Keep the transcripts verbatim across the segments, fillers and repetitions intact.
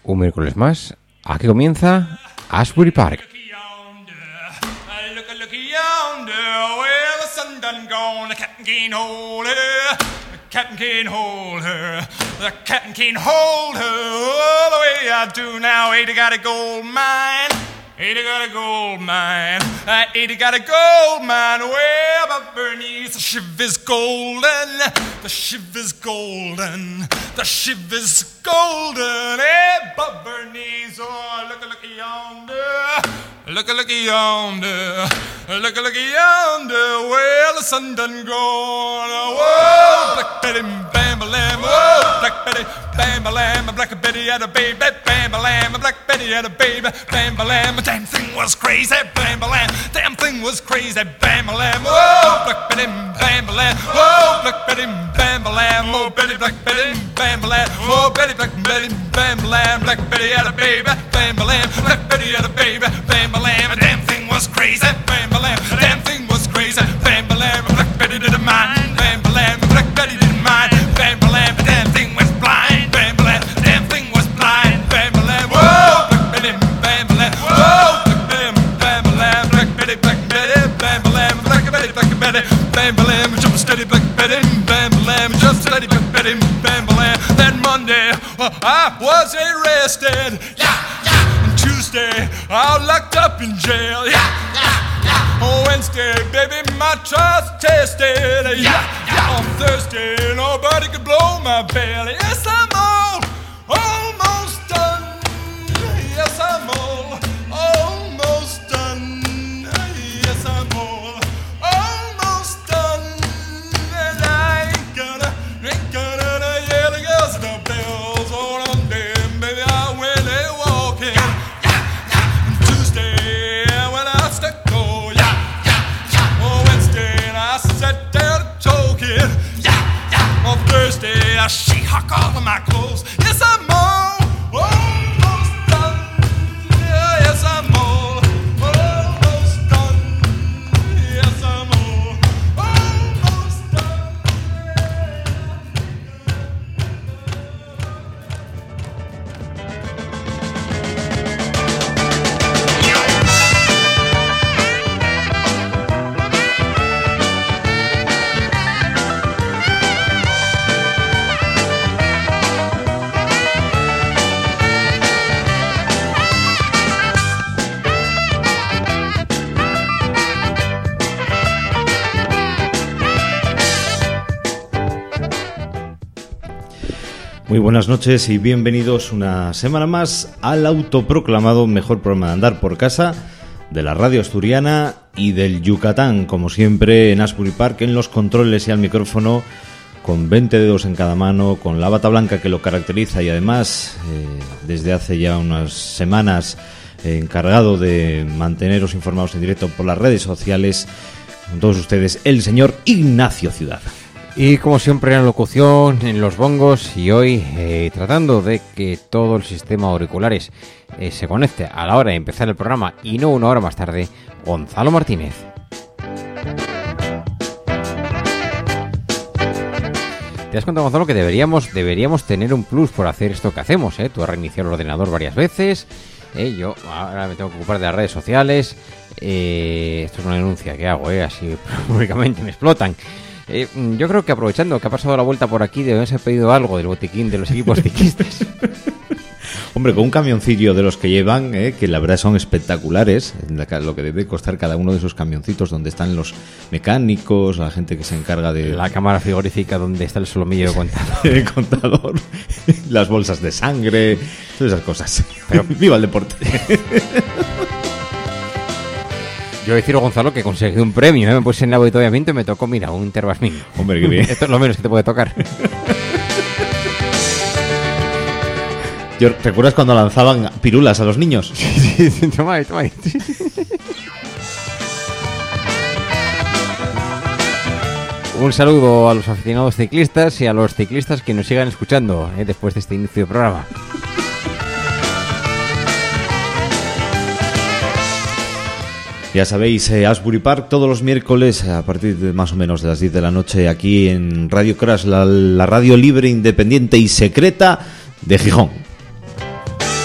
Un miércoles más, aquí comienza Asbury Park. Captain can't hold her, the captain can't hold her all the way I do now. Ada got a gold mine, Ada got a gold mine, uh, Ada got a gold mine way above Bernice. The ship is golden, the ship is golden, the ship is golden above Bernice. Oh, look, look yonder, look, look yonder, look, look yonder. Well, the sun done gone. Whoa, Black Betty, bam, a lamb. Whoa, Black Betty, bam, a lamb. Black Betty had a baby, bam, a lamb. Black Betty had a baby, bam, a lamb. Damn thing was crazy, bam, a lamb. Damn thing was crazy, bam, a lamb. Whoa, Black Betty, bam, a lamb. Whoa, Black Betty, bam, a lamb. Oh, Betty, Black Betty, bam, a lamb. Oh, Betty, Black Betty, bam, a lamb. Black Betty had a baby, bam, a lamb. Black Betty had a baby, bam, a lamb. Damn thing was crazy, bam, a lamb. Damn thing was crazy, bam, a lamb. Black Betty didn't mind, bam, a lamb. Black Betty didn't mind, bam, a lamb. Damn thing was blind, bam, a lamb. Damn thing was blind, bam, a lamb. Whoa, Black Betty, bam, a lamb. Whoa, Black Betty, bam, a lamb. Black Betty, Black Betty, bam, a lamb. Black Betty, Black Betty, bam, a lamb. Jump steady, Black Betty, bam, a lamb. Jump steady, Black Betty, bam, a lamb. That Monday, uh, I was arrested. Yeah, yeah. And Tuesday, I was locked up in jail. Yeah, yeah, yeah. On Wednesday, baby, my trial's tested. Yeah, yeah. On Thursday, nobody could blow my belly. Yes, I'm all almost done. Yes, I'm all almost done. Yes, I'm all almost done. And I ain't gonna, ain't gonna yell against the bells on Monday. Baby, I went a walking. Yeah, yeah, yeah. And Tuesday, when I stuck go. Yeah, yeah, yeah. On Wednesday, I sat down talking. Yeah, yeah. On Thursday, I she-hawk all of my clothes. Yes, I'm all almost done. Yeah, yes, I'm all almost done. Yes, I'm all almost done. Muy buenas noches y bienvenidos una semana más al autoproclamado mejor programa de andar por casa de la radio asturiana y del Yucatán, como siempre en Asbury Park, en los controles y al micrófono, con veinte dedos en cada mano, con la bata blanca que lo caracteriza y además eh, desde hace ya unas semanas eh, encargado de manteneros informados en directo por las redes sociales, con todos ustedes, el señor Ignacio Ciudad. Y como siempre en la locución, en los bongos, y hoy eh, tratando de que todo el sistema auriculares eh, se conecte a la hora de empezar el programa y no una hora más tarde, Gonzalo Martínez. ¿Te das cuenta, Gonzalo, que deberíamos deberíamos tener un plus por hacer esto que hacemos? ¿eh? Tú has reiniciado el ordenador varias veces, ¿eh? Yo ahora me tengo que ocupar de las redes sociales. Eh, esto es una denuncia que hago, ¿eh? Así públicamente me explotan. Eh, yo creo que aprovechando que ha pasado la vuelta por aquí, debemos haber pedido algo del botiquín de los equipos ciclistas. Hombre, con un camioncillo de los que llevan, eh, que la verdad son espectaculares, lo que debe costar cada uno de esos camioncitos donde están los mecánicos, la gente que se encarga de... La cámara frigorífica donde está el solomillo de contador. El contador, las bolsas de sangre, todas esas cosas. Pero viva el deporte. Yo decir, Gonzalo, que conseguí un premio, ¿eh? Me puse en el avituallamiento y me tocó, mira, un Interbasmin. Hombre, qué bien. Esto es lo menos que te puede tocar. Yo, ¿recuerdas cuando lanzaban pirulas a los niños? Sí, sí, toma ahí, toma ahí. Un saludo a los aficionados ciclistas y a los ciclistas que nos sigan escuchando ¿eh? después de este inicio de programa. Ya sabéis, eh, Asbury Park todos los miércoles a partir de más o menos de las diez de la noche aquí en Radio Crash, la, la radio libre, independiente y secreta de Gijón.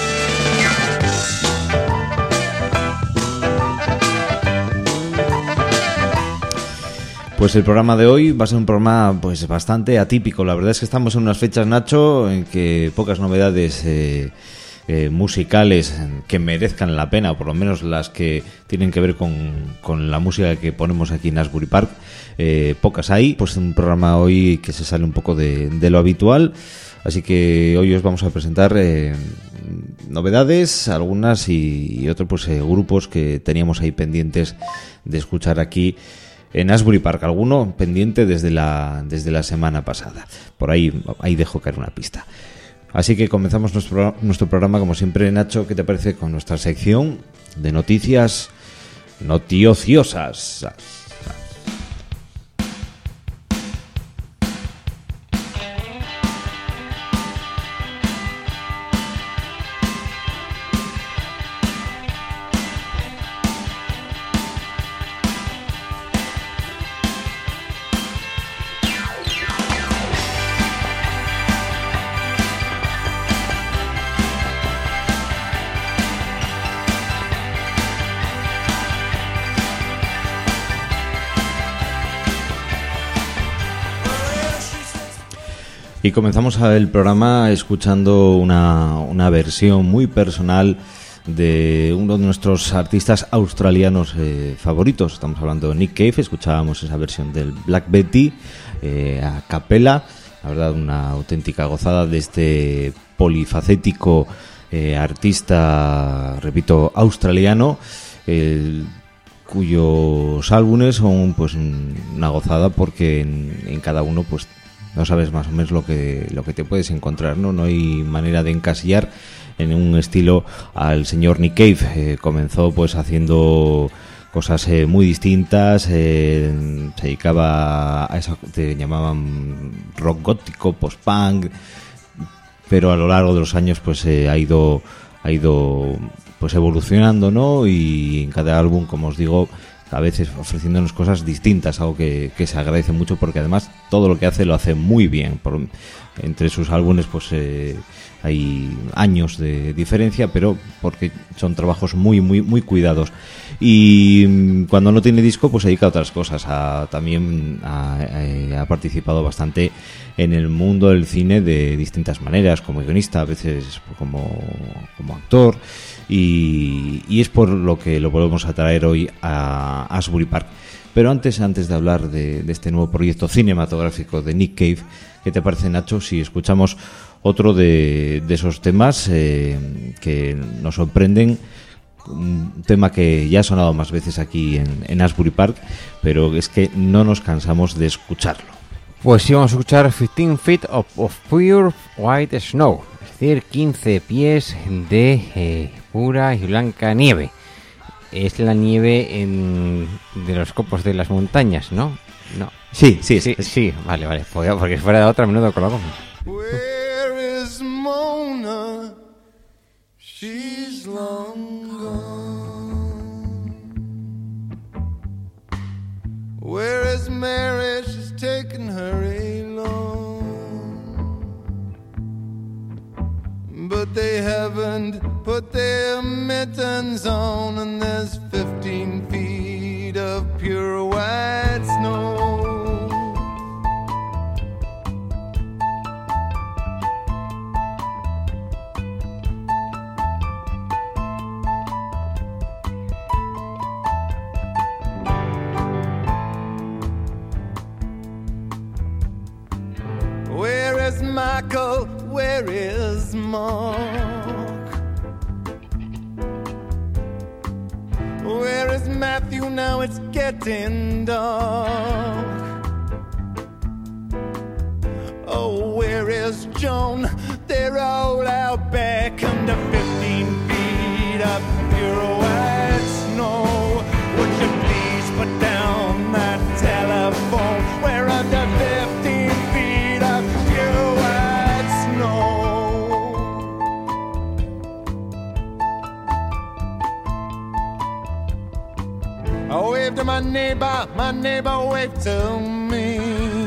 Pues el programa de hoy va a ser un programa pues bastante atípico. La verdad es que estamos en unas fechas, Nacho, en que pocas novedades eh, eh, musicales que merezcan la pena, o por lo menos las que tienen que ver con, con la música que ponemos aquí en Asbury Park, eh, pocas hay. Pues un programa hoy que se sale un poco de, de lo habitual. Así que hoy os vamos a presentar eh, novedades, algunas y, y otros pues eh, grupos que teníamos ahí pendientes de escuchar aquí en Asbury Park, alguno pendiente desde la desde la semana pasada. Por ahí ahí dejo caer una pista. Así que comenzamos nuestro, nuestro programa, como siempre, Nacho, ¿qué te parece con nuestra sección de noticias noticiosas? Y comenzamos el programa escuchando una, una versión muy personal de uno de nuestros artistas australianos eh, favoritos. Estamos hablando de Nick Cave. Escuchábamos esa versión del Black Betty eh, a capela. La verdad, una auténtica gozada de este polifacético eh, artista, repito, australiano, eh, cuyos álbumes son pues una gozada porque en, en cada uno pues no sabes más o menos lo que lo que te puedes encontrar, ¿no? No hay manera de encasillar en un estilo al señor Nick Cave. Eh, comenzó pues haciendo cosas eh, muy distintas, eh, se dedicaba a eso que llamaban rock gótico, post-punk, pero a lo largo de los años pues eh, ha ido ha ido pues evolucionando, ¿no? Y en cada álbum, como os digo, a veces ofreciéndonos cosas distintas, algo que, que se agradece mucho porque además todo lo que hace lo hace muy bien. Por, entre sus álbumes pues eh, hay años de diferencia, pero porque son trabajos muy muy muy cuidados. Y cuando no tiene disco pues se dedica a otras cosas. A, también ha, ha participado bastante en el mundo del cine de distintas maneras, como guionista, a veces como, como actor. Y, y es por lo que lo volvemos a traer hoy a Asbury Park. Pero antes antes de hablar de, de este nuevo proyecto cinematográfico de Nick Cave, ¿qué te parece, Nacho, si escuchamos otro de, de esos temas eh, que nos sorprenden? Un tema que ya ha sonado más veces aquí en, en Asbury Park, pero es que no nos cansamos de escucharlo. Pues sí, vamos a escuchar fifteen feet of, of pure white snow, es decir, quince pies de eh, pura y blanca nieve. Es la nieve en, de los copos de las montañas, ¿no? No. Sí, sí, sí, sí, vale, vale. Porque si fuera de otra, menudo colocón. Where is Mona? She's long gone. Where is Mary? She's taken her along. But they haven't put their mittens on, and there's fifteen feet of pure white snow. Where is Michael? Where is Mark? Where is Matthew? Now it's getting dark. Oh, where is Joan? They're all out back under fifteen feet of pure white snow. Would you please put down that telephone? We're under fifteen feet of pure white snow. I waved to my neighbor, my neighbor waved to me.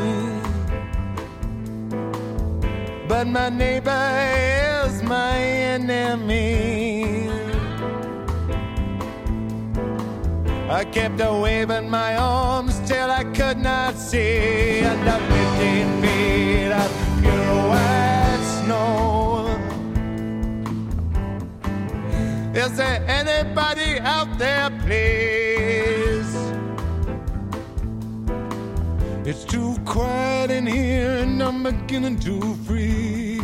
But my neighbor is my enemy. I kept a waving my arms till I could not see under fifteen feet of pure white snow. Is there anybody out there, please? It's too quiet in here and I'm beginning to freeze.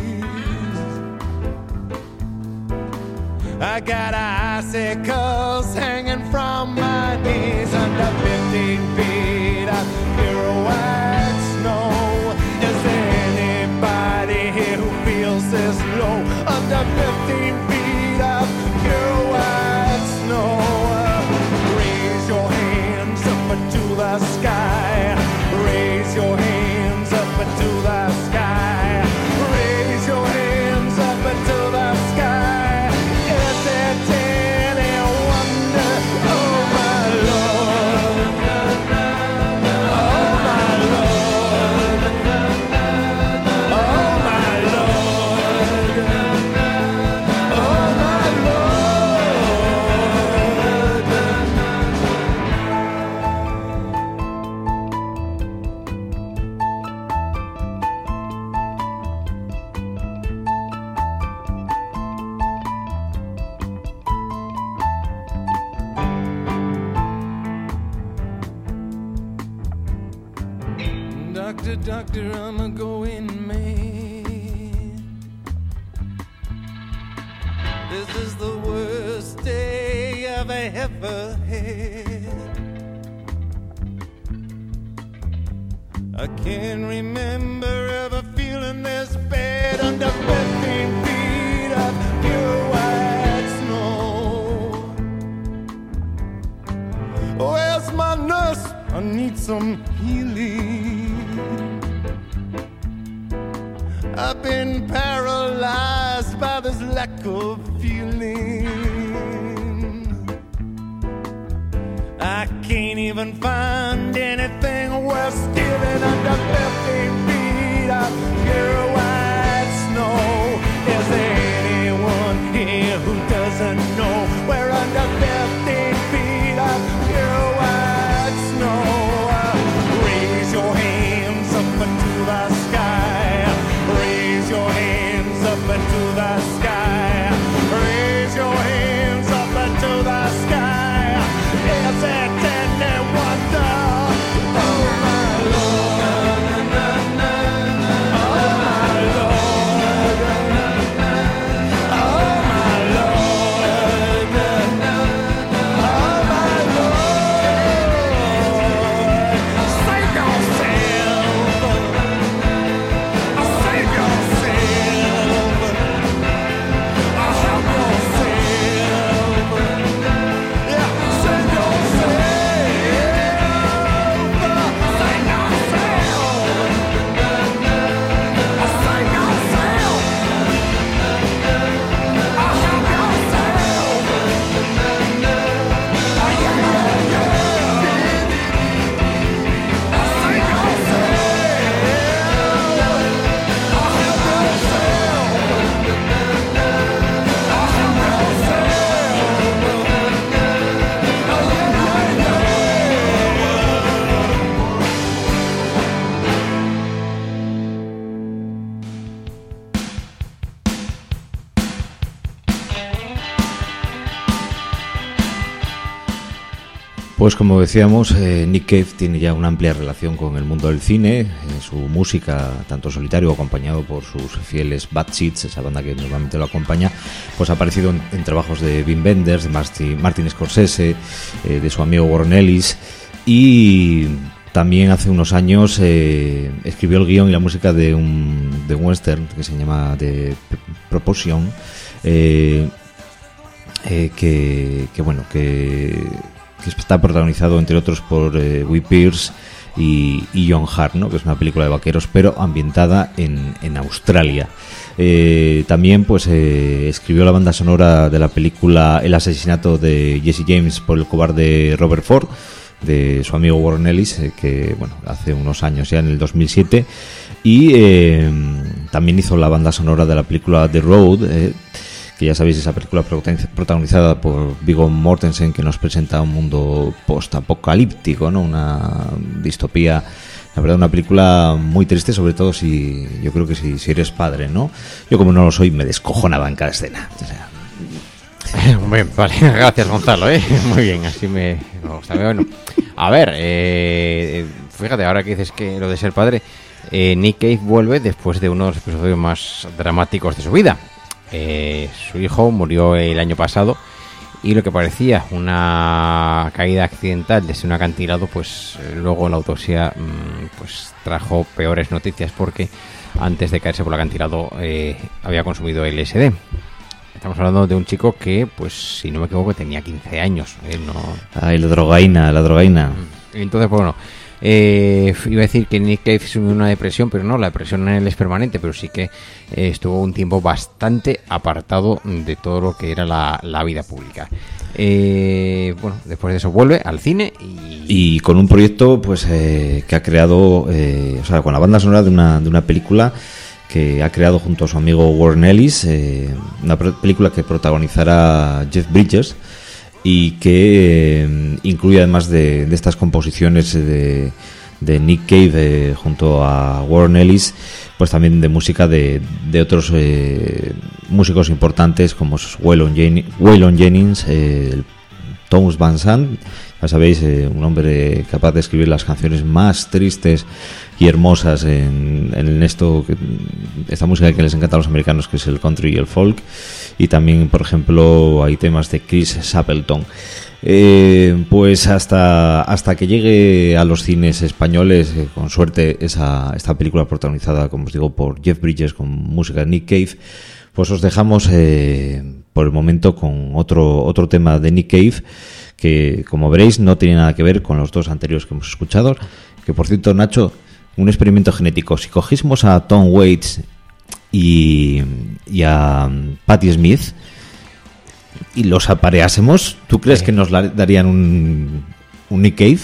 I got icicles hanging from my knees under fifteen feet of pure white snow. Is there anybody here who feels this low under fifteen feet of pure white snow? Raise your hands up to the sky. Raise your hands up to the sky. Raise your hands up to the sky. Is it any wonder? Oh my Lord. Oh my Lord. Oh my Lord. Oh my Doctor, doctor, I'm a going man. This is the worst day I've ever had. I can't remember ever feeling this bad under fifteen feet of pure white snow. Where's my nurse? I need some healing. I've been paralyzed by this lack of feeling. I can't even find anything worth stealing under fifteen feet of pure white snow. Is there anyone here who doesn't know we're under fifteen feet of pure white snow? Raise your hands up to the sky. Raise your hands up to the sky. Raise your hands up to the sky. Is it any wonder? Oh my Lord. Oh my Lord. Oh my Lord. Oh my Lord. Save yourself. Save yourself. Help yourself. Yeah, save yourself. Save yourself. Save yourself. Help yourself. Yeah, yeah, yeah. Save Pues como decíamos, eh, Nick Cave tiene ya una amplia relación con el mundo del cine. En su música, tanto solitario o acompañado por sus fieles Bad Seeds, esa banda que normalmente lo acompaña, pues ha aparecido en, en trabajos de Wim Wenders, de Martin, Martin Scorsese, eh, de su amigo Warren Ellis, y también hace unos años eh, escribió el guión y la música de un, de un western que se llama The Proportion, eh, eh, que, que bueno, que... que está protagonizado entre otros por eh, Guy Pearce y, y John Hart, ¿no? Que es una película de vaqueros pero ambientada en, en Australia. Eh, también pues eh, escribió la banda sonora de la película El asesinato de Jesse James por el cobarde Robert Ford, de su amigo Warren Ellis, eh, que bueno, hace unos años ya, en el dos mil siete, y eh, también hizo la banda sonora de la película The Road, eh, que ya sabéis, esa película protagonizada por Viggo Mortensen, que nos presenta un mundo post-apocalíptico, ¿no? Una distopía. La verdad, una película muy triste, sobre todo si yo creo que si, si eres padre, ¿no? Yo, como no lo soy, me descojonaba en cada escena. O sea, Muy bien, vale, gracias Gonzalo, ¿eh? Muy bien, así me, me gusta. Bueno, a ver, eh, fíjate, ahora que dices que lo de ser padre, eh, Nick Cave vuelve después de uno de los episodios más dramáticos de su vida. Eh, su hijo murió el año pasado y lo que parecía una caída accidental desde un acantilado, pues luego la autopsia pues trajo peores noticias, porque antes de caerse por el acantilado eh, había consumido L S D. Estamos hablando de un chico que, pues si no me equivoco, tenía quince años. Eh, no... Ay, la drogaína, la drogaína. Entonces, pues bueno, eh, iba a decir que Nick Cave sumió una depresión, pero no, la depresión en él es permanente, pero sí que eh, estuvo un tiempo bastante apartado de todo lo que era la, la vida pública. Eh, bueno, después de eso vuelve al cine y... Y con un proyecto, pues, eh, que ha creado, eh, o sea, con la banda sonora de una, de una película que ha creado junto a su amigo Warren Ellis, eh, una película que protagonizará Jeff Bridges y que eh, incluye, además de, de estas composiciones de, de Nick Cave eh, junto a Warren Ellis, pues también de música de, de otros eh, músicos importantes como Waylon Jennings, Waylon Jennings eh, Thomas Van Sant, ya sabéis, eh, un hombre capaz de escribir las canciones más tristes y hermosas en, en esto, esta música que les encanta a los americanos, que es el country y el folk. Y también, por ejemplo, hay temas de Chris Stapleton. Eh, pues hasta hasta que llegue a los cines españoles, eh, con suerte, esa esta película protagonizada, como os digo, por Jeff Bridges con música de Nick Cave, pues os dejamos eh, por el momento con otro otro tema de Nick Cave, que, como veréis, no tiene nada que ver con los dos anteriores que hemos escuchado. Que, por cierto, Nacho, un experimento genético, si cogésemos a Tom Waits y, y a Patti Smith y los apareásemos, ¿tú crees sí. que nos la, darían un, un Nick Cave?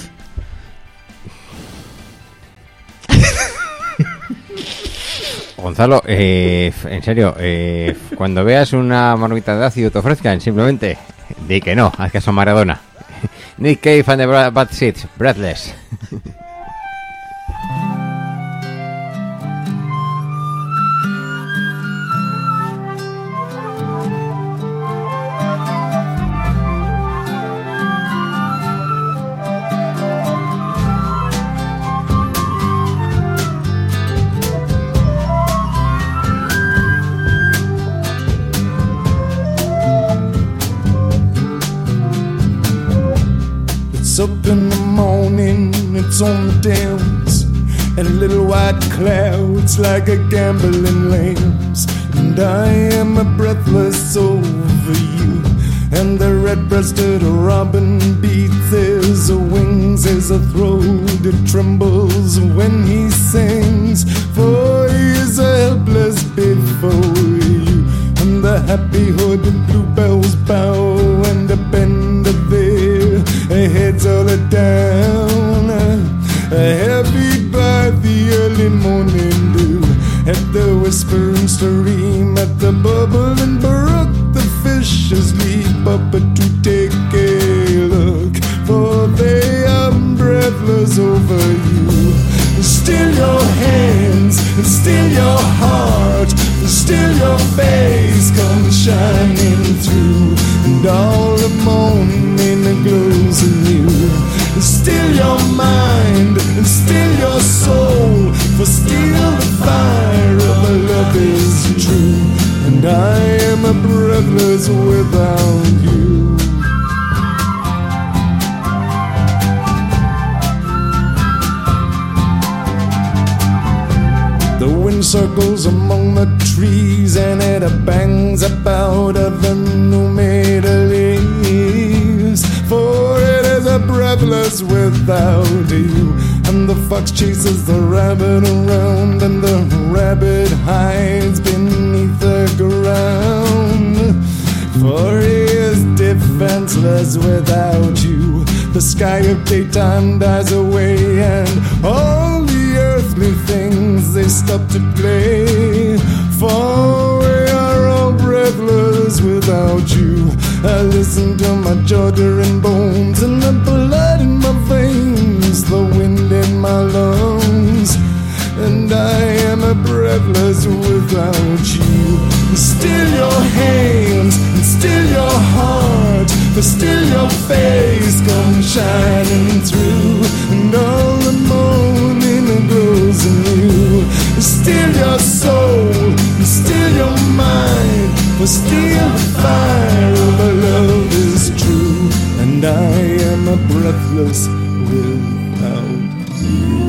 Gonzalo, eh, en serio, eh, cuando veas una marmita de ácido te ofrezcan, simplemente di que no, haz caso a Maradona. Nick Cave and the Bad Seeds, Breathless. It's up in the morning, it's on the downs, and little white clouds like a gambling lambs. And I am breathless over you, and the red-breasted robin beats his wings as a throat it trembles when he sings. For he is helpless before you, and the happy hooded bluebells bow and bend their heads all down, heavy by the early morning dew, at the whispering stream, at the bubbling brook, the fishes leap up to take a look, for they are breathless over you. Still your hands, and still your heart, and still your face comes shining through, and all the morning glows anew. Still your mind, and still your soul, for still the fire of love is true, and I am breathless without you. The wind circles among the trees, and it bangs about of the new-made leaves, for it is a breathless without you. And the fox chases the rabbit around, and the rabbit hides beneath the ground, for he is defenseless without you. The sky of daytime dies away, and all the earthly things, they stop to play, for we are all breathless without you. I listen to my Georgia and bones and the blood in my veins, the wind in my lungs, and I am a breathless without you. Still your hands, and still your heart, but still your face comes shining through, and all the morning glows in you. Still your soul, and still your mind, but still the fire of our love is true, and I am a breathless without you.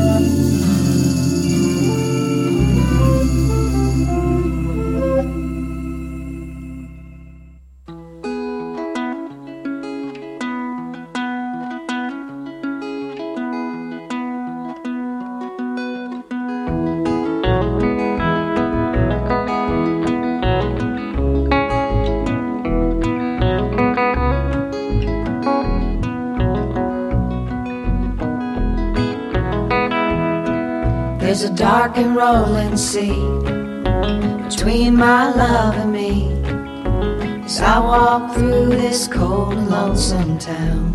There's a dark and rolling sea between my love and me, as I walk through this cold and lonesome town.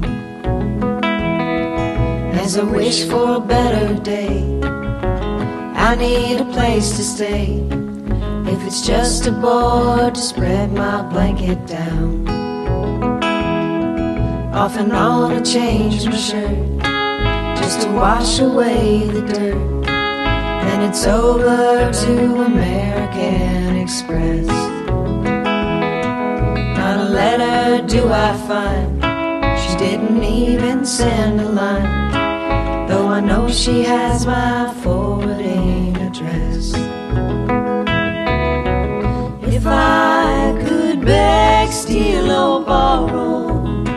As I wish for a better day, I need a place to stay, if it's just a board to spread my blanket down. Off and on I change my shirt, just to wash away the dirt. Then it's over to American Express. Not a letter do I find, she didn't even send a line, though I know she has my forwarding address. If I could beg, steal or borrow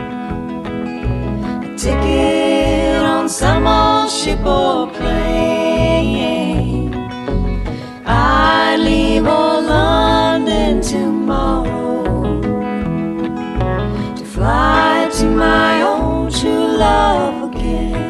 a ticket on some old ship or plane, I leave for London tomorrow to fly to my own true love again.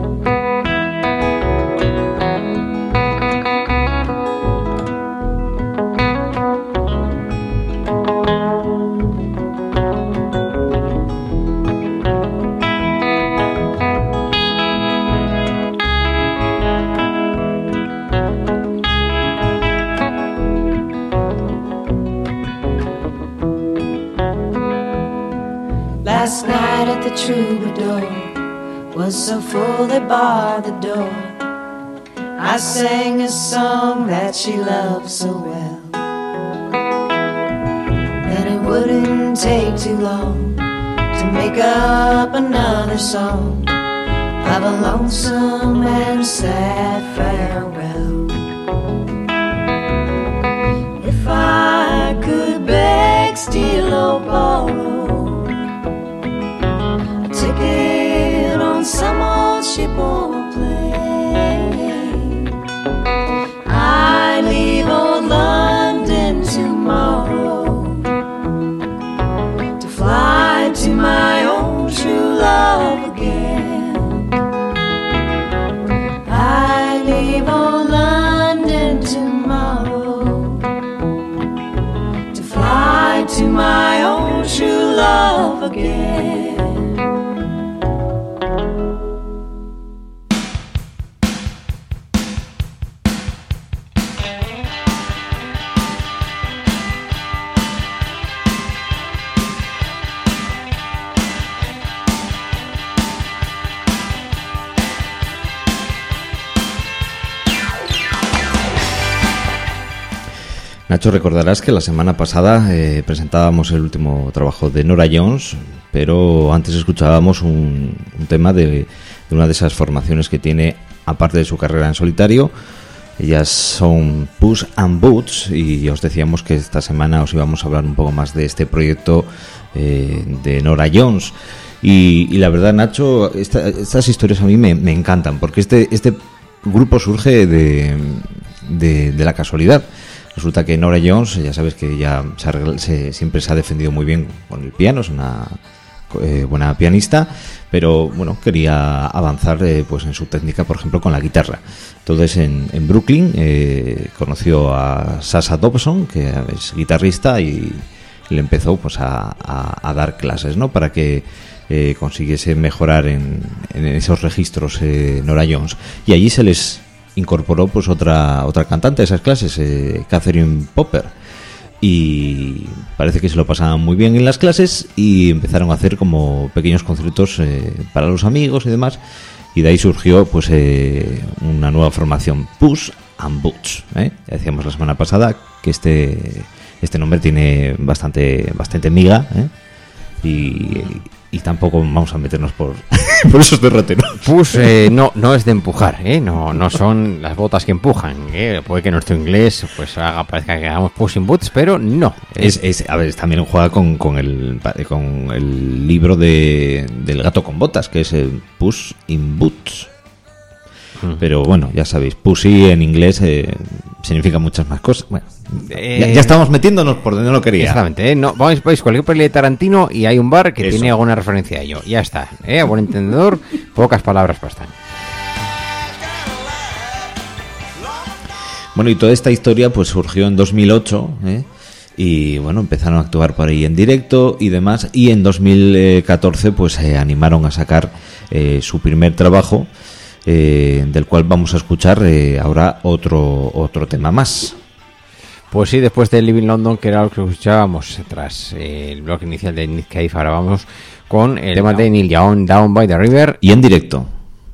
Last night at the Troubadour was so full they barred the door. I sang a song that she loved so well, and it wouldn't take too long to make up another song of a lonesome and sad farewell. If I could beg, steal or borrow ticket on some old ship or plane, I leave old London tomorrow to fly to my own true love again. I leave old London tomorrow to fly to my own true love again. Nacho, recordarás que la semana pasada eh, presentábamos el último trabajo de Norah Jones, pero antes escuchábamos un, un tema de, de una de esas formaciones que tiene, aparte de su carrera en solitario. Ellas son Puss and Boots, y os decíamos que esta semana os íbamos a hablar un poco más de este proyecto eh, de Norah Jones. Y, y la verdad, Nacho, esta, estas historias a mí me, me encantan, porque este, este grupo surge de, de, de la casualidad. Resulta que Norah Jones, ya sabes que ella se, se, siempre se ha defendido muy bien con el piano, es una eh, buena pianista, pero bueno, quería avanzar eh, pues en su técnica, por ejemplo, con la guitarra. Entonces en, en Brooklyn eh, conoció a Sasha Dobson, que es guitarrista, y, le empezó pues a, a, a dar clases, ¿no? Para que eh, consiguiese mejorar en, en esos registros eh, Norah Jones. Y allí se les incorporó pues otra otra cantante a esas clases, eh, Catherine Popper. Y parece que se lo pasaban muy bien en las clases y empezaron a hacer como pequeños conciertos eh, para los amigos y demás. Y de ahí surgió pues eh, una nueva formación, Puss and Boots, ¿eh? Ya decíamos la semana pasada que este este nombre tiene bastante bastante miga, ¿eh? y, y tampoco vamos a meternos por por esos derroteros. Push eh, no no es de empujar, ¿eh? No no son las botas que empujan, ¿eh? Puede que nuestro inglés pues haga parezca que hagamos push in boots, pero no. Es, es a ver, también juega con, con el con el libro de del gato con botas, que es el Puss in Boots. Pero bueno, ya sabéis, pussy en inglés eh, significa muchas más cosas. Bueno, Eh, ya, ya estamos metiéndonos por donde no quería. Exactamente, ¿eh? No, vais, vais cualquier peli de Tarantino y hay un bar que Eso. tiene alguna referencia a ello. Ya está, ¿eh? A buen entendedor, pocas palabras bastan. Bueno, y toda esta historia pues surgió en dos mil ocho, ¿eh? Y bueno, empezaron a actuar por ahí en directo y demás. Y en dos mil catorce pues se eh, animaron a sacar eh, su primer trabajo, eh, del cual vamos a escuchar eh, ahora otro otro tema más. Pues sí, después de Living London, que era lo que escuchábamos tras eh, el bloque inicial de Nick Cave, ahora vamos con el tema de Neil Young, Down by the River. Y en directo.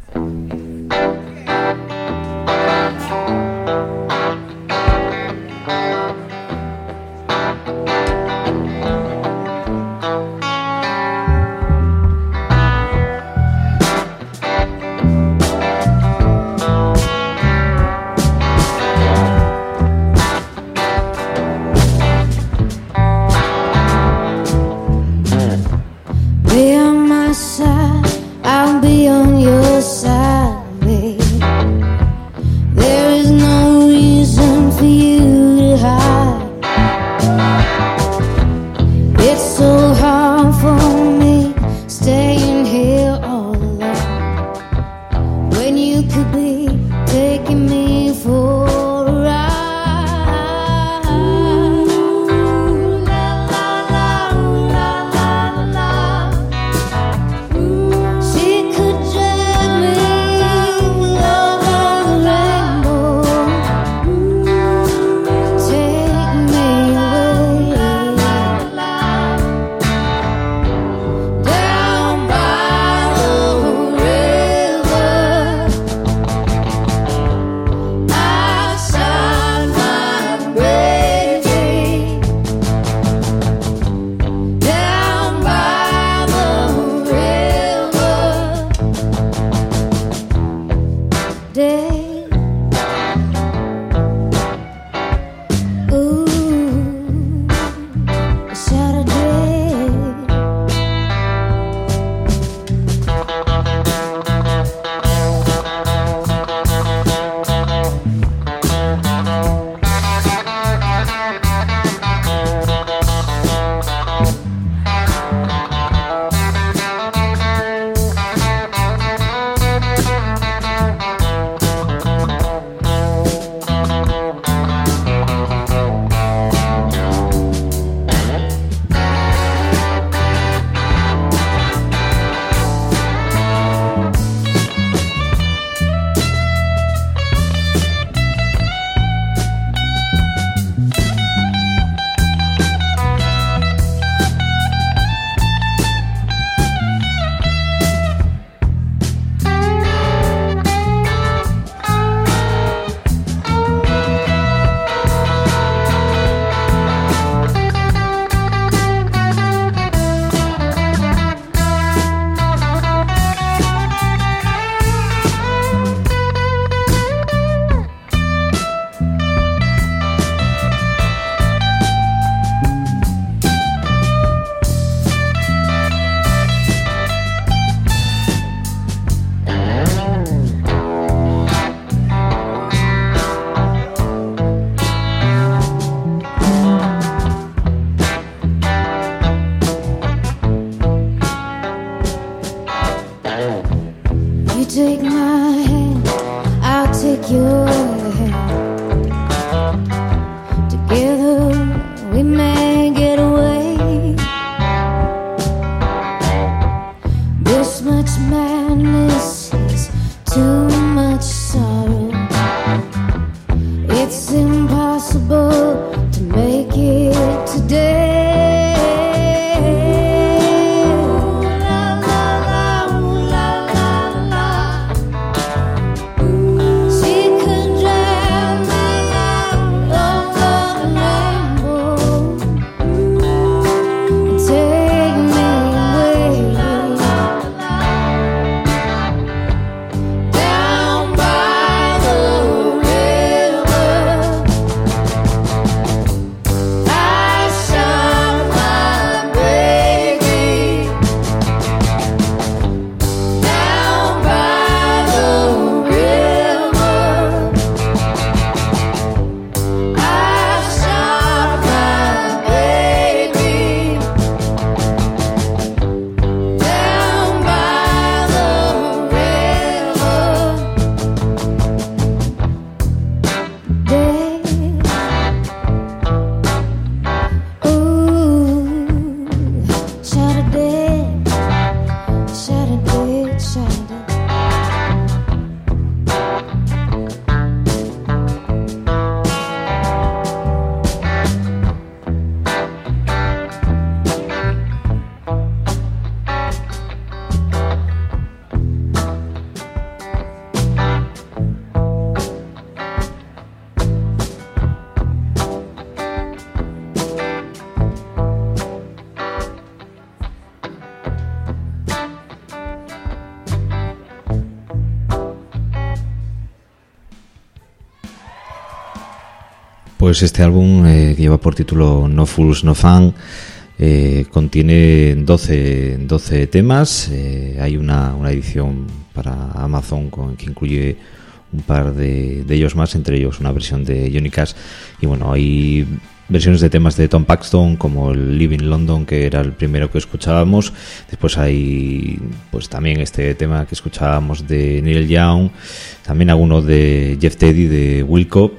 Be on my side, I'll be on your side, babe. There is no reason for you to hide. It's so hard for me staying here all alone when you could be taking me for a ride. Ooh, la, la, la, la, la, la. She could drag me over the rainbow, take me away. Pues este álbum, eh, que lleva por título No Fools, No Fun, eh, contiene doce, doce temas. Eh, hay una, una edición para Amazon con, que incluye un par de, de ellos más, entre ellos una versión de Johnny Cash. Y bueno, hay versiones de temas de Tom Paxton, como el Living London, que era el primero que escuchábamos. Después hay pues también este tema que escuchábamos de Neil Young, también algunos de Jeff Teddy, de Wilco,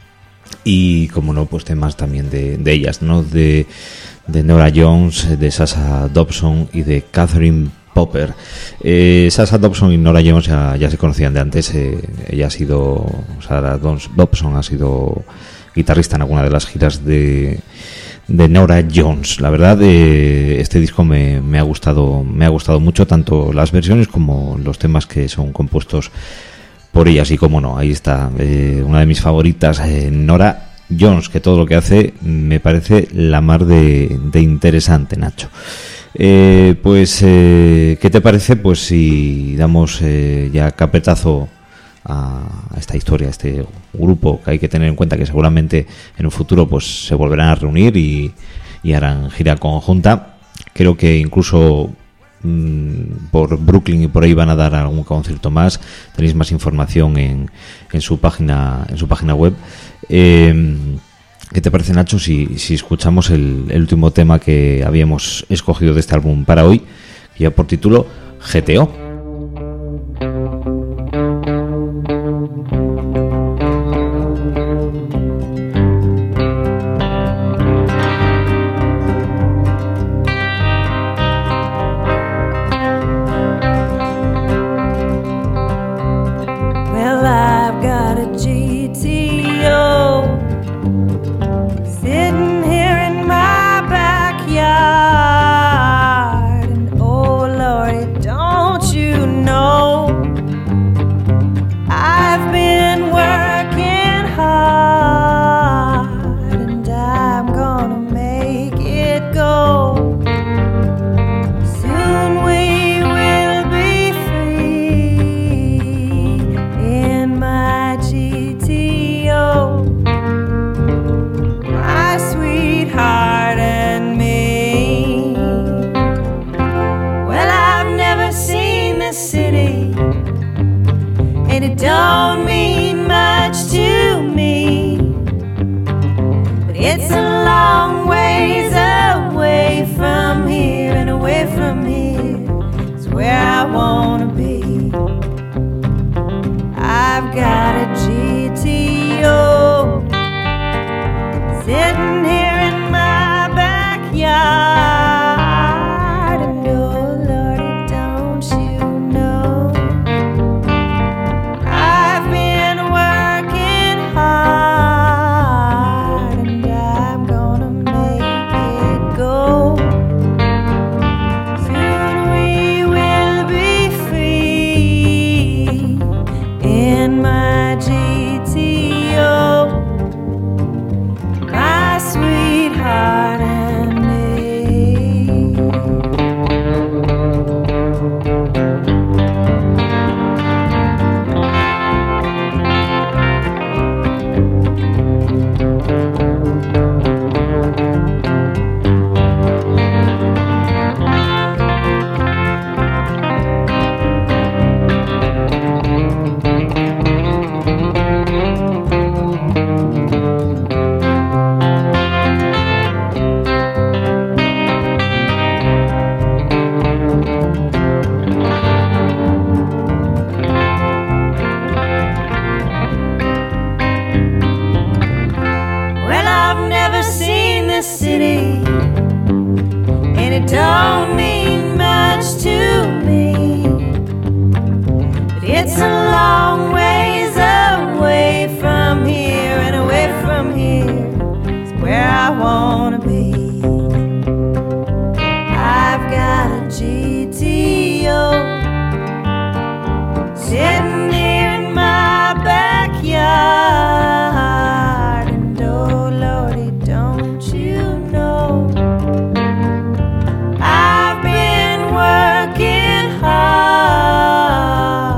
y como no, pues temas también de, de ellas, ¿no? De, de Nora Jones, de Sasha Dobson y de Catherine Popper. Eh, Sasha Dobson y Nora Jones ya, ya se conocían de antes. Eh, ella ha sido, Sasha Dobson ha sido guitarrista en alguna de las giras de, de Nora Jones. La verdad, eh, este disco me, me ha gustado, me ha gustado mucho, tanto las versiones como los temas que son compuestos por ellas. Y como no, ahí está, eh, una de mis favoritas, eh, Nora Jones, que todo lo que hace me parece la mar de, de interesante, Nacho. Eh, pues, eh, ¿qué te parece? Pues si damos eh, ya carpetazo a esta historia, a este grupo, que hay que tener en cuenta que seguramente en un futuro pues se volverán a reunir y, y harán gira conjunta. Creo que incluso mmm, por Brooklyn y por ahí van a dar algún concierto más. Tenéis más información en, en su página en su página web. Eh, ¿Qué te parece, Nacho, si, si escuchamos el, el último tema que habíamos escogido de este álbum para hoy, que lleva por título G T O?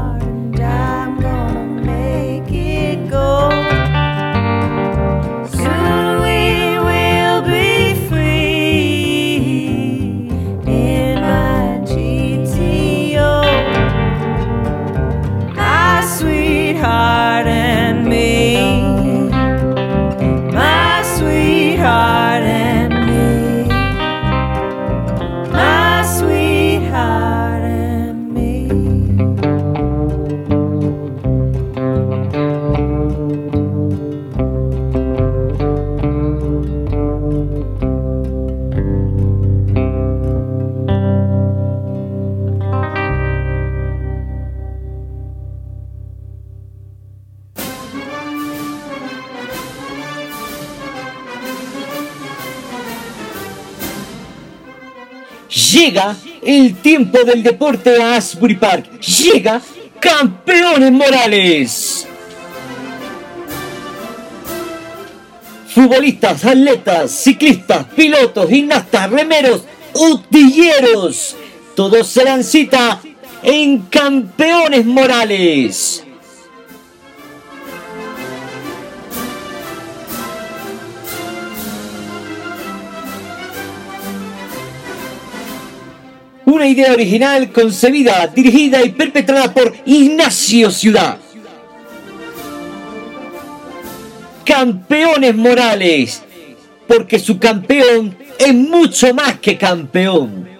Soon Llega el tiempo del deporte a Asbury Park. Llega Campeones Morales. Futbolistas, atletas, ciclistas, pilotos, gimnastas, remeros, utilleros. Todos se dan cita en Campeones Morales. Una idea original concebida, dirigida y perpetrada por Ignacio Ciudad. Campeones Morales, porque su campeón es mucho más que campeón.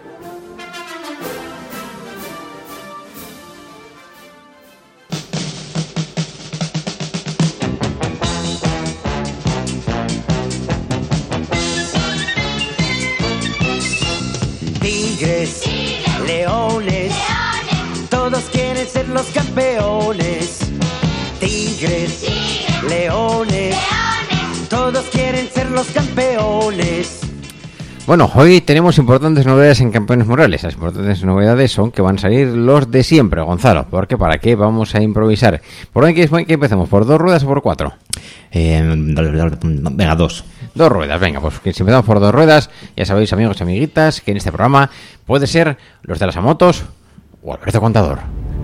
Tigres, leones, todos quieren ser los campeones. Tigres, leones, todos quieren ser los campeones. Bueno, hoy tenemos importantes novedades en Campeones Morales. Las importantes novedades son que van a salir los de siempre, Gonzalo. Porque ¿para qué vamos a improvisar? ¿Por dónde quieres que empecemos? ¿Por dos ruedas o por cuatro? Eh, venga, dos. Dos ruedas, venga, pues si empezamos por dos ruedas, ya sabéis, amigos y amiguitas, que en este programa puede ser los de las motos o Alberto Contador.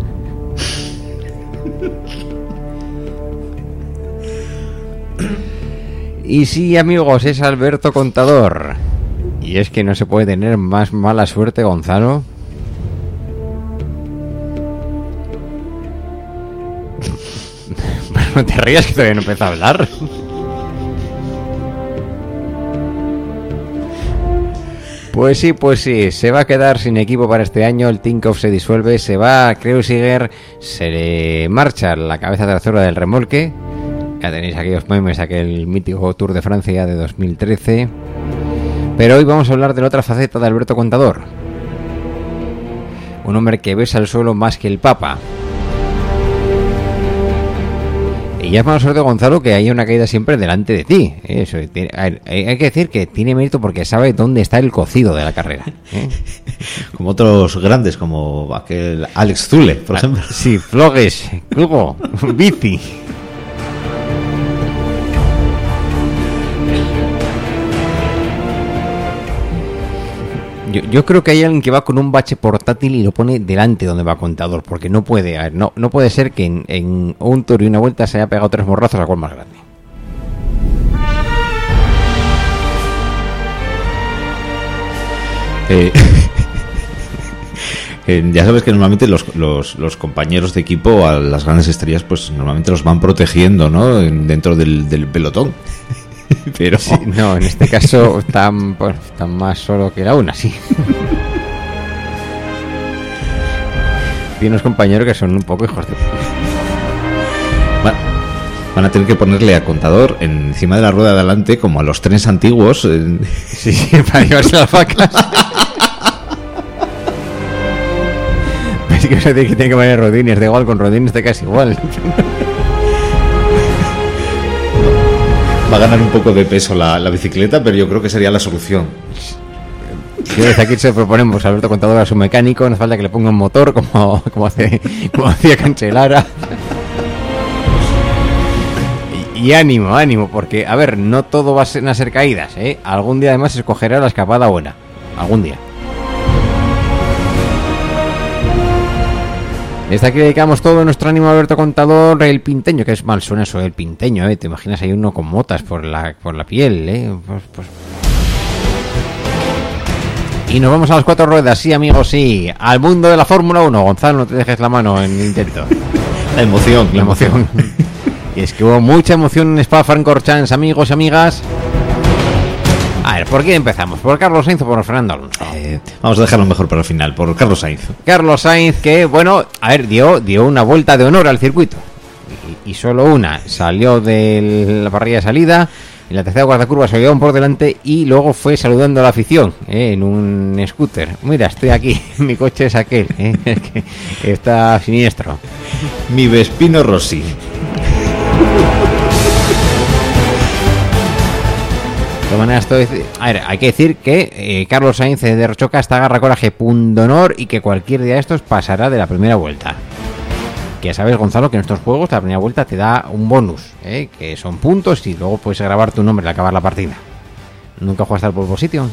Y sí, amigos, es Alberto Contador. Y es que no se puede tener más mala suerte, Gonzalo. No te rías, que todavía no empieza a hablar. Pues sí, pues sí, se va a quedar sin equipo para este año, el Tinkoff se disuelve, se va Kreuziger, se le marcha la cabeza trasera del remolque. Ya tenéis aquellos memes, aquel mítico Tour de Francia de dos mil trece. Pero hoy vamos a hablar de la otra faceta de Alberto Contador. Un hombre que besa el suelo más que el Papa. Y ya es mala suerte, Gonzalo, que haya una caída siempre delante de ti. Eso, tiene, hay, hay que decir que tiene mérito porque sabe dónde está el cocido de la carrera, ¿eh? Como otros grandes, como aquel Alex Zule, por ejemplo. Sí, Flogues, Clubo, Bici. Yo, yo creo que hay alguien que va con un bache portátil y lo pone delante donde va Contador, porque no puede, a ver, no, no puede ser que en, en un tour y una vuelta se haya pegado tres morrazos a cual más grande. Eh, eh, ya sabes que normalmente los, los, los compañeros de equipo a las grandes estrellas, pues normalmente los van protegiendo, ¿no? En, dentro del, del pelotón. Pero sí, no, en este caso están, pues, están más solo que la una, sí. Tiene unos compañeros que son un poco hijos de... Bueno, van a tener que ponerle a Contador encima de la rueda de adelante, como a los trenes antiguos. En... Sí, sí, para llevarse las vacas. Es que se tiene que, tiene que poner rodines, da igual, con rodines te casi igual. Va a ganar un poco de peso la, la bicicleta, pero yo creo que sería la solución. Si desde aquí se proponemos a Alberto Contador a su mecánico, no hace falta que le ponga un motor como, como, hace, como hacía Cancelara. Y, y ánimo, ánimo, porque, a ver, no todo va a ser, a ser caídas, ¿eh? Algún día además escogerá la escapada buena. Algún día. Desde aquí dedicamos todo nuestro ánimo a Alberto Contador, el pinteño, que es mal suena eso, el pinteño, ¿eh? Te imaginas ahí uno con motas por la, por la piel, ¿eh? Pues, pues... Y nos vamos a las cuatro ruedas, sí, amigos, sí, al mundo de la Fórmula uno. Gonzalo, no te dejes la mano en el intento. La emoción, la emoción. Y es que hubo mucha emoción en Spa-Francorchamps, amigos y amigas. A ver, ¿por quién empezamos? ¿Por Carlos Sainz o por Fernando Alonso? Eh, vamos a dejarlo mejor para el final, por Carlos Sainz. Carlos Sainz, que, bueno, a ver, dio, dio una vuelta de honor al circuito. Y, y solo una. Salió de la parrilla de salida, en la tercera o cuarta curva se llevaron por delante y luego fue saludando a la afición, ¿eh? En un scooter. Mira, estoy aquí, mi coche es aquel, ¿eh? que, que está siniestro. Mi Vespino Rossi. De todas maneras, esto es- a ver, hay que decir que eh, Carlos Sainz de Rochoca está agarra coraje punto honor y que cualquier día de estos pasará de la primera vuelta. Que ya sabes, Gonzalo, que en estos juegos la primera vuelta te da un bonus, ¿eh? Que son puntos y luego puedes grabar tu nombre al acabar la partida. ¿Nunca jugaste al pole position?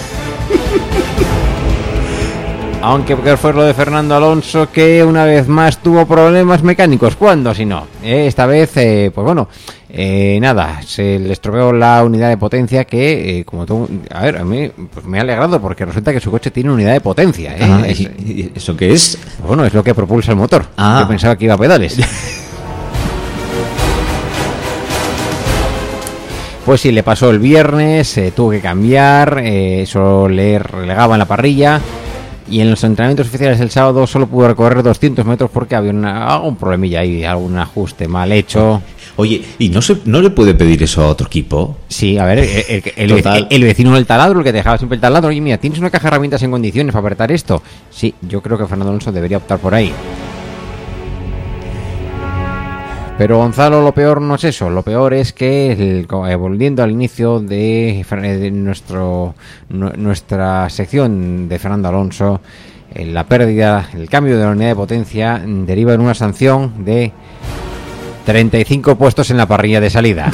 Aunque fue lo de Fernando Alonso, que una vez más tuvo problemas mecánicos. ¿Cuándo si no? Eh, esta vez, eh, pues bueno, eh, nada, se le estropeó la unidad de potencia que, eh, como tú... A ver, a mí pues me ha alegrado porque resulta que su coche tiene unidad de potencia. ¿eh? Ah, Es- ¿y- y ¿Eso qué es? bueno, es lo que propulsa el motor. Ah. Yo pensaba que iba a pedales. Pues sí, le pasó el viernes, eh, tuvo que cambiar, eh, eso le relegaba en la parrilla. Y en los entrenamientos oficiales del sábado solo pudo recorrer doscientos metros porque había una, algún problemilla ahí, algún ajuste mal hecho. Oye, ¿y no se no le puede pedir eso a otro equipo? Sí, a ver, el, el- el- Total. el vecino del taladro, el que te dejaba siempre el taladro, oye, mira, ¿tienes una caja de herramientas en condiciones para apretar esto? Sí, yo creo que Fernando Alonso debería optar por ahí. Pero Gonzalo, lo peor no es eso, lo peor es que, el- co- eh, volviendo al inicio de, Fer- eh, de nuestro nu- nuestra sección de Fernando Alonso, eh, la pérdida, el cambio de la unidad de potencia mm, deriva en una sanción de treinta y cinco puestos en la parrilla de salida.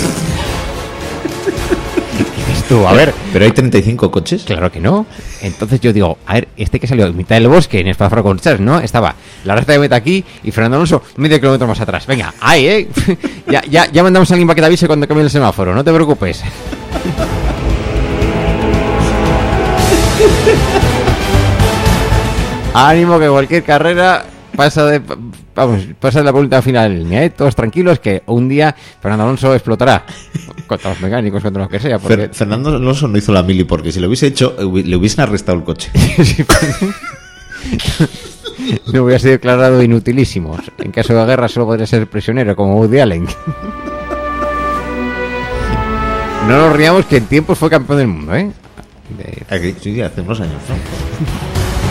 ¿Qué dices tú? A ver, ¿Pero hay treinta y cinco coches? claro que no. Entonces yo digo, a ver, este que salió en mitad del bosque en Espafra con Chas, ¿no? Estaba la recta de meta aquí y Fernando Alonso medio kilómetro más atrás. Venga, ahí, ¿eh? ya, ya, ya mandamos a alguien para que te avise cuando cambie el semáforo, no te preocupes. Ánimo, que cualquier carrera pasa de vamos, pasa de la vuelta final, ¿eh? Todos tranquilos que un día Fernando Alonso explotará contra los mecánicos, contra los que sea, porque Fer- Fernando Alonso no hizo la mili porque si lo hubiese hecho, eh, hubi- le hubiesen arrestado el coche. no hubiera sido declarado inutilísimo. En caso de guerra solo podría ser prisionero, como Woody Allen. No nos riamos que en tiempos fue campeón del mundo, ¿eh? De- Aquí, sí, hace unos años, ¿no?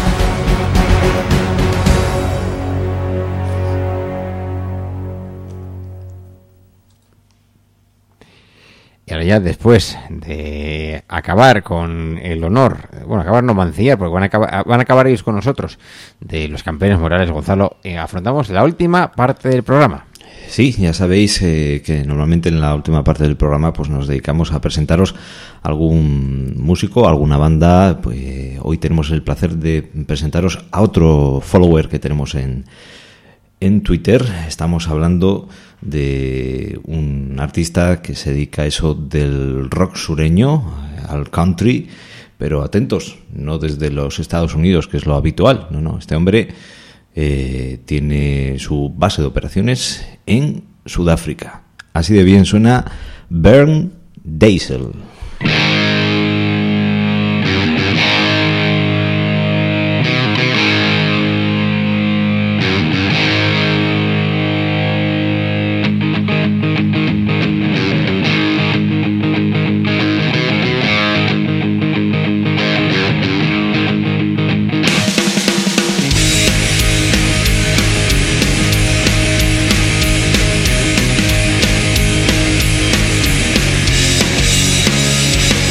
Y ahora ya después de acabar con el honor, bueno, acabar no mancillar, porque van a acabar, van a acabar ellos con nosotros, de los campeones morales, Gonzalo, eh, afrontamos la última parte del programa. Sí, ya sabéis eh, que normalmente en la última parte del programa pues nos dedicamos a presentaros algún músico, alguna banda. Pues hoy tenemos el placer de presentaros a otro follower que tenemos en, en Twitter. Estamos hablando de un artista que se dedica a eso del rock sureño, al country, pero atentos, no desde los Estados Unidos, que es lo habitual. No, no, este hombre eh, tiene su base de operaciones en Sudáfrica. Así de bien suena Bernd Diesel. Thank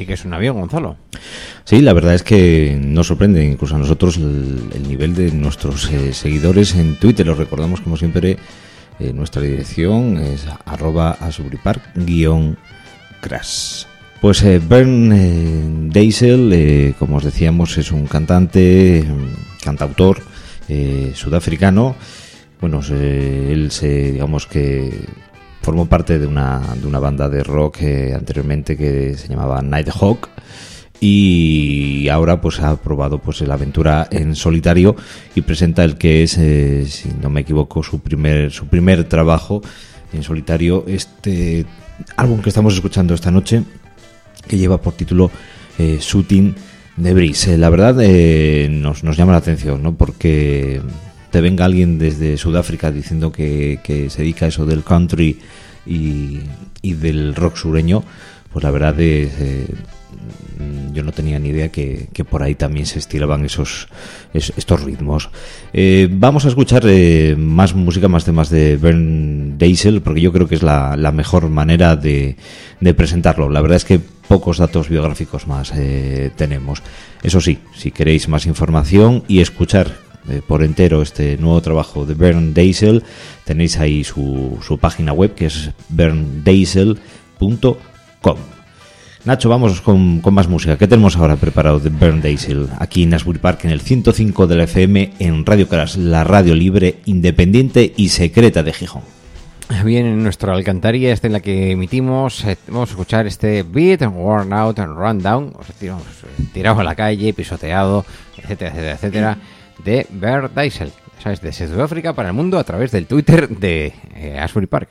que suena bien, Gonzalo. Sí, la verdad es que nos sorprende incluso a nosotros el, el nivel de nuestros eh, seguidores en Twitter. Os recordamos, como siempre, eh, nuestra dirección es arroba asburypark guión crash. Pues eh, Bernd eh, Deisel, eh, como os decíamos, es un cantante, cantautor eh, sudafricano. Bueno, se, él se, digamos que formó parte de una, de una banda de rock eh, anteriormente que se llamaba Nighthawk, y ahora pues ha probado pues la aventura en solitario y presenta el que es, eh, si no me equivoco, su primer su primer trabajo en solitario, este álbum que estamos escuchando esta noche, que lleva por título eh, Shooting the Breeze. Eh, la verdad eh, nos, nos llama la atención, ¿no? Porque te venga alguien desde Sudáfrica diciendo que, que se dedica a eso del country y, y del rock sureño, pues la verdad es, eh, yo no tenía ni idea que, que por ahí también se estiraban esos, es, estos ritmos. Eh, vamos a escuchar eh, más música, más temas de Bernd Deisel, porque yo creo que es la, la mejor manera de, de presentarlo. La verdad es que pocos datos biográficos más eh, tenemos. Eso sí, si queréis más información y escuchar eh, por entero este nuevo trabajo de Bernd Deisel, tenéis ahí su, su página web, que es bernd deisel punto com. Nacho, vamos con, con más música. ¿Qué tenemos ahora preparado de Bernd Deisel? Aquí en Asbury Park, en el ciento cinco de la F M, en Radio Crash, la radio libre, independiente y secreta de Gijón. Bien, en nuestra alcantarilla, esta en la que emitimos, eh, vamos a escuchar este Beat, Worn Out and Run Down, o sea, tiramos, eh, tirado a la calle, pisoteado, etcétera, etcétera, etcétera, de Bernd Deisel, ¿sabes? De Sudáfrica para el mundo a través del Twitter de eh, Asbury Park.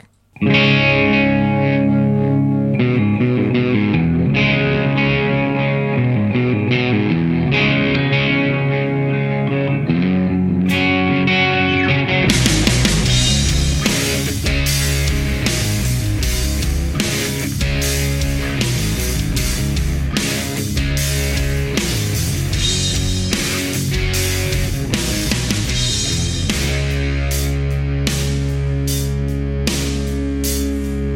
Thank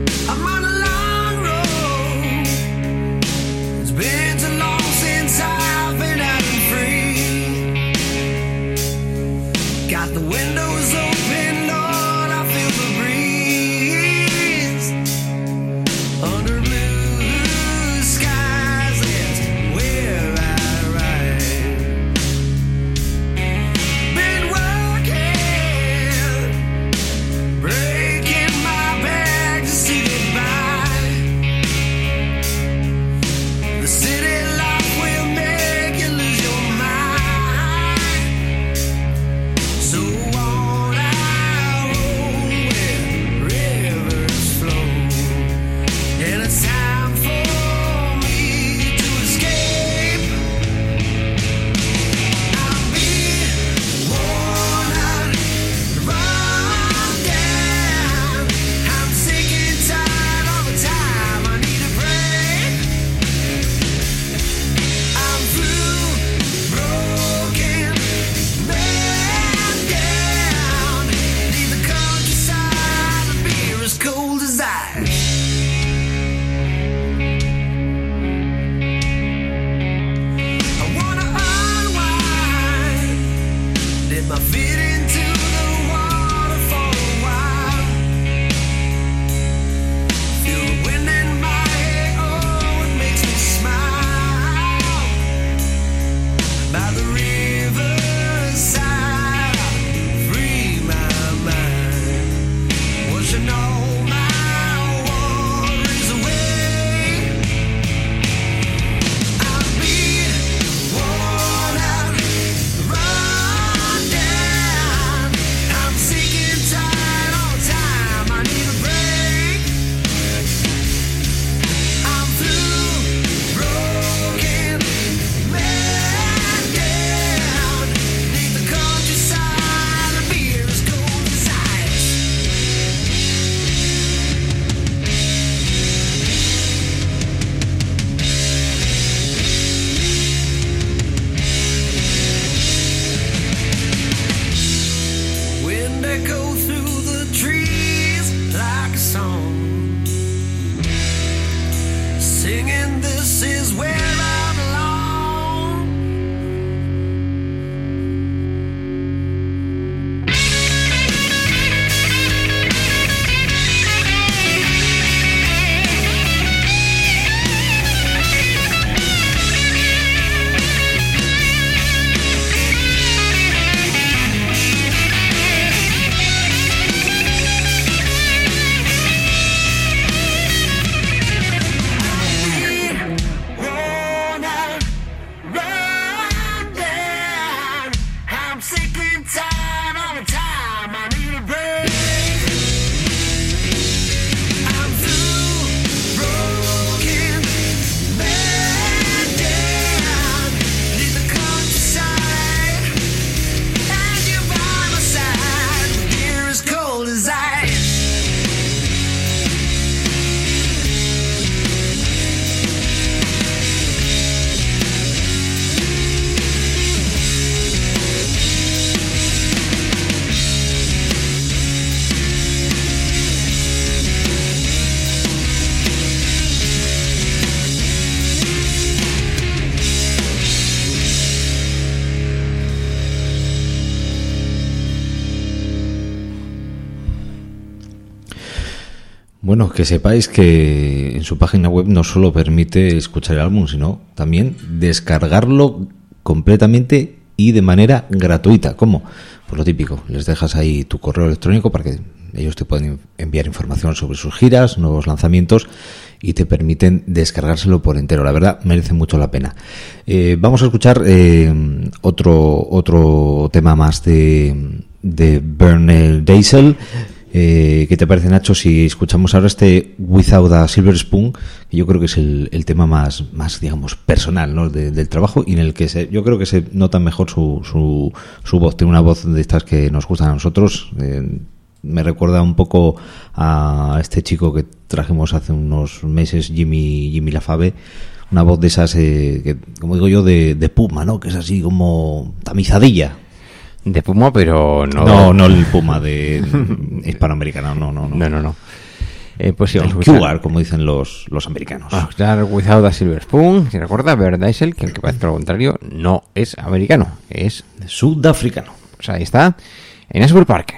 Bueno, que sepáis que en su página web no solo permite escuchar el álbum, sino también descargarlo completamente y de manera gratuita. ¿Cómo? Pues lo típico, les dejas ahí tu correo electrónico para que ellos te pueden enviar información sobre sus giras, nuevos lanzamientos y te permiten descargárselo por entero. La verdad, merece mucho la pena. Eh, vamos a escuchar eh, otro otro tema más de, de Bernie Daisel. Eh, ¿Qué te parece, Nacho, si escuchamos ahora este Without a Silver Spoon, que yo creo que es el, el tema más, más digamos, personal, ¿no? de, del trabajo, y en el que se, yo creo que se nota mejor su, su, su voz. Tiene una voz de estas que nos gustan a nosotros. Eh, me recuerda un poco a este chico que trajimos hace unos meses, Jimmy, Jimmy Lafave. Una voz de esas, eh, que, como digo yo, de, de puma, ¿no? Que es así como tamizadilla. De Puma, pero no... No, no el Puma de hispanoamericano, no, no, no. No, no, no. Eh, pues sí, el vamos a Q escuchar, R, como dicen los, los americanos. vamos a escuchar Without a Silver Spoon. Si recuerda, Bernie Daisel, que aunque parece lo contrario, no es americano, es Sudafricano. Pues ahí está, en Asbury Park.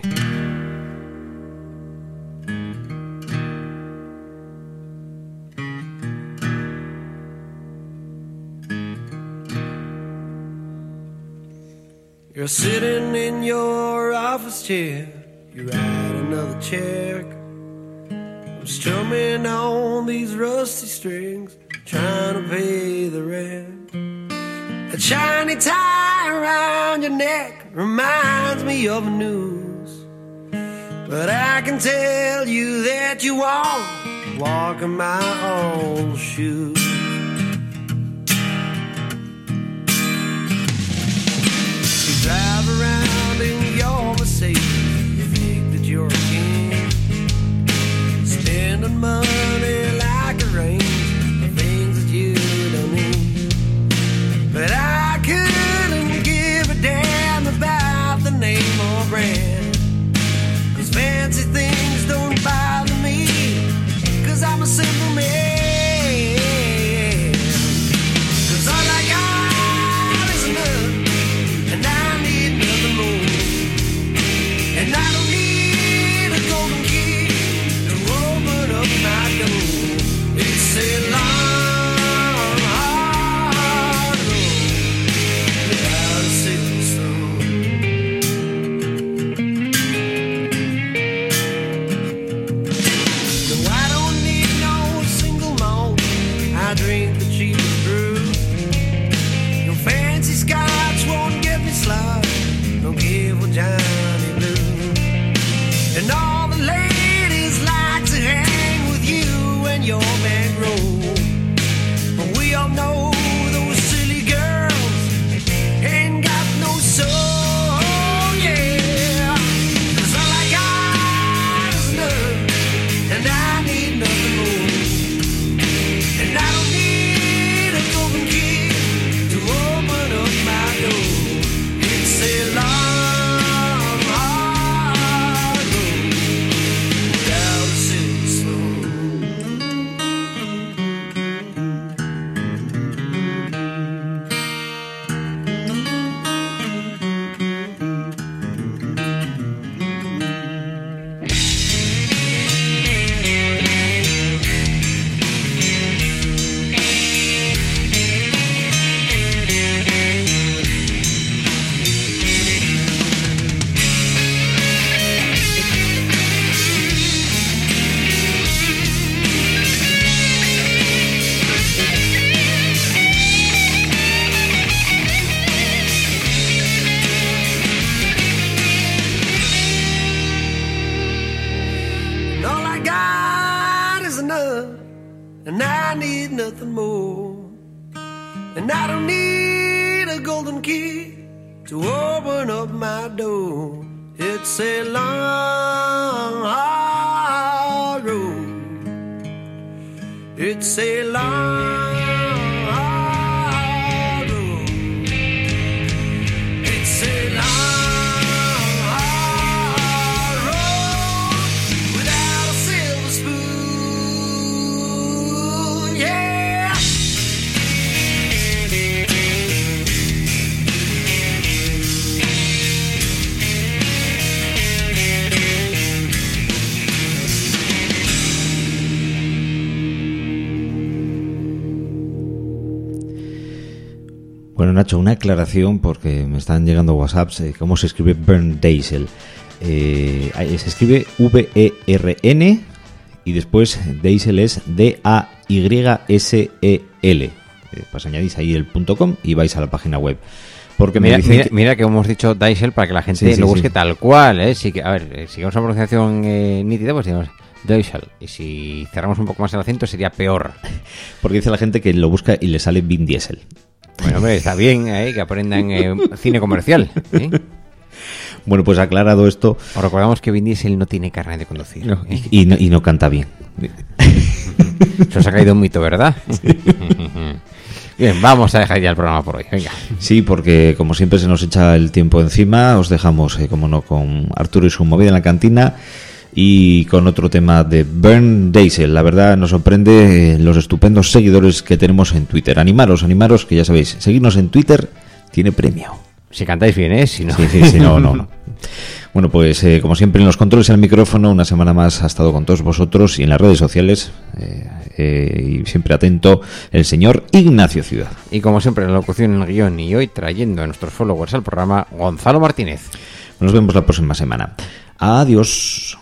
You're sitting in your office chair, you write another check. I'm strumming on these rusty strings, trying to pay the rent. A shiny tie around your neck reminds me of the news, but I can tell you that you won't walk in my old shoes. Drive around in your Mercedes, you think that you're a king, spending money like a range for things that you don't need. But I couldn't give a damn about the name or brand, 'cause fancy things don't bother me, 'cause I'm a simple man. Johnny Blue. And all the ladies like to hang with you and your back row. But we all know those silly girls ain't got no soul, yeah. 'Cause all I got is love, and I need nothing more. And I don't need a golden key to open up my door. It's a long Bueno, Nacho, una aclaración porque me están llegando WhatsApps. Eh, ¿Cómo se escribe Bernd Diesel? Eh, se escribe V E R N y después Diesel es D A Y S E L. Eh, pues añadís ahí el .com y vais a la página web. Porque mira, me mira, que... mira que hemos dicho Diesel para que la gente sí, sí, lo busque sí. tal cual, ¿eh? Si que, a ver, si queremos una pronunciación eh, nítida, pues digamos Diesel. Y si cerramos un poco más el acento sería peor. Porque dice la gente que lo busca y le sale Vin Diesel. Bueno, hombre, está bien, ¿eh? Que aprendan eh, cine comercial, ¿eh? Bueno, pues aclarado esto... Os recordamos que Vin Diesel no tiene carnet de conducir. No, ¿eh? y, y, no, y no canta bien. Se os ha caído un mito, ¿verdad? Sí. Bien, vamos a dejar ya el programa por hoy. Venga. Sí, porque como siempre se nos echa el tiempo encima, os dejamos, eh, como no, con Arturo y su movida en la cantina y con otro tema de Bernd Diesel. La verdad nos sorprende eh, los estupendos seguidores que tenemos en Twitter. Animaros, animaros, que ya sabéis, seguirnos en Twitter tiene premio. Si cantáis bien, ¿eh? Si no, sí, sí, sí, no, no, no. Bueno, pues eh, como siempre en los controles y el micrófono, una semana más ha estado con todos vosotros y en las redes sociales, eh, eh, y siempre atento, el señor Ignacio Ciudad. Y como siempre en la locución, en el guión y hoy trayendo a nuestros followers al programa, Gonzalo Martínez. Nos vemos la próxima semana. Adiós.